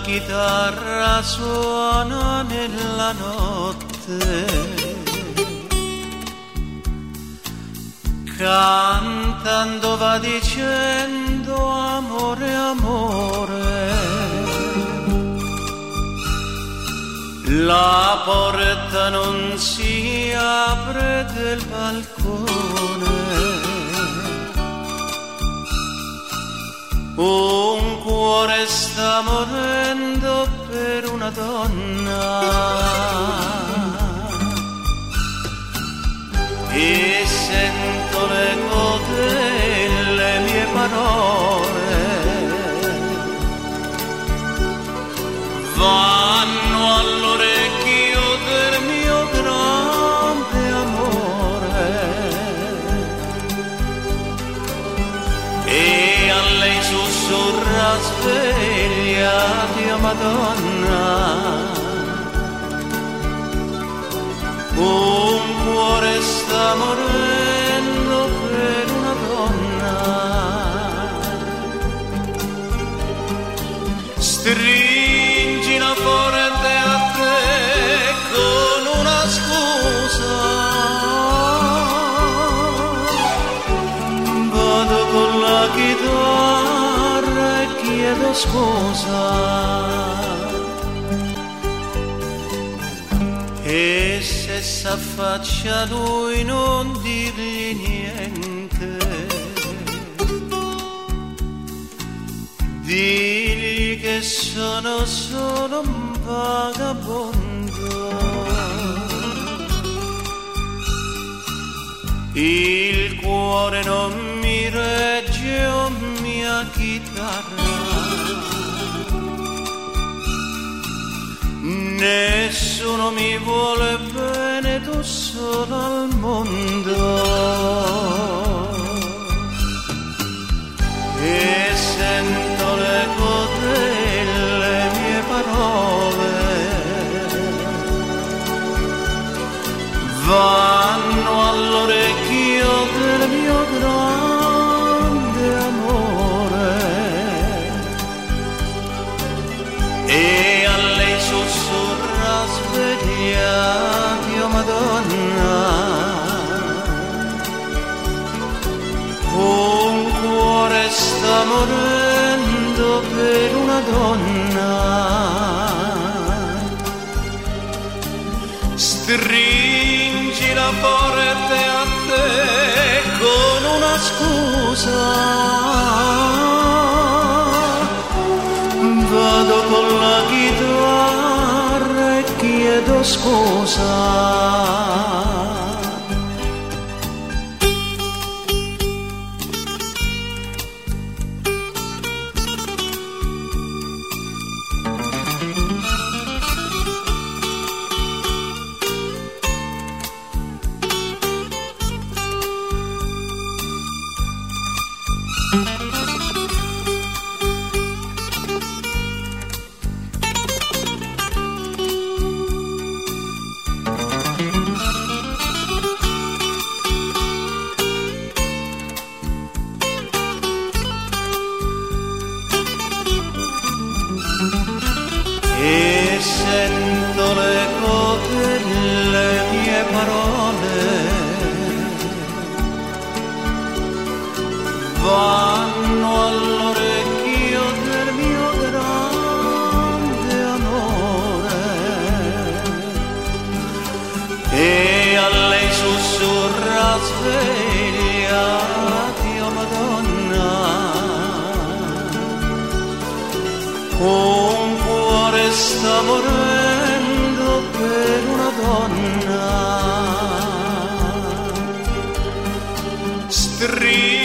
chitarra suona nella notte, cantando va dicendo amore, amore. La porta non si apre del balcone, un cuore sta morendo per una donna e sento l'eco delle mie parole, vanno all'orecchio del mio grande amore e a lei sussurra svegliati, oh Madonna, un cuore sta morendo per una donna. Stringila forte a te con una scusa, vado con la chitarra e chiedo scusa. E se s'affaccia lui non dirgli niente, digli che sono solo un vagabondo, il cuore non mi regge, oh mia chitarra, nessuno mi vuole bene, tu solo al mondo. E sento l'eco delle mie parole, vanno all'orecchio del mio grande amore e a lei sussurra svegliati, oh Madonna, un cuore sta morendo per una donna. Stringila forte a te con una scusa, vado con la chitarra e chiedo scusa. E sento l'eco delle mie parole, vanno all'orecchio del mio grande amore e a lei sussurra svegliati, oh Madonna, un cuore sta morendo per una donna.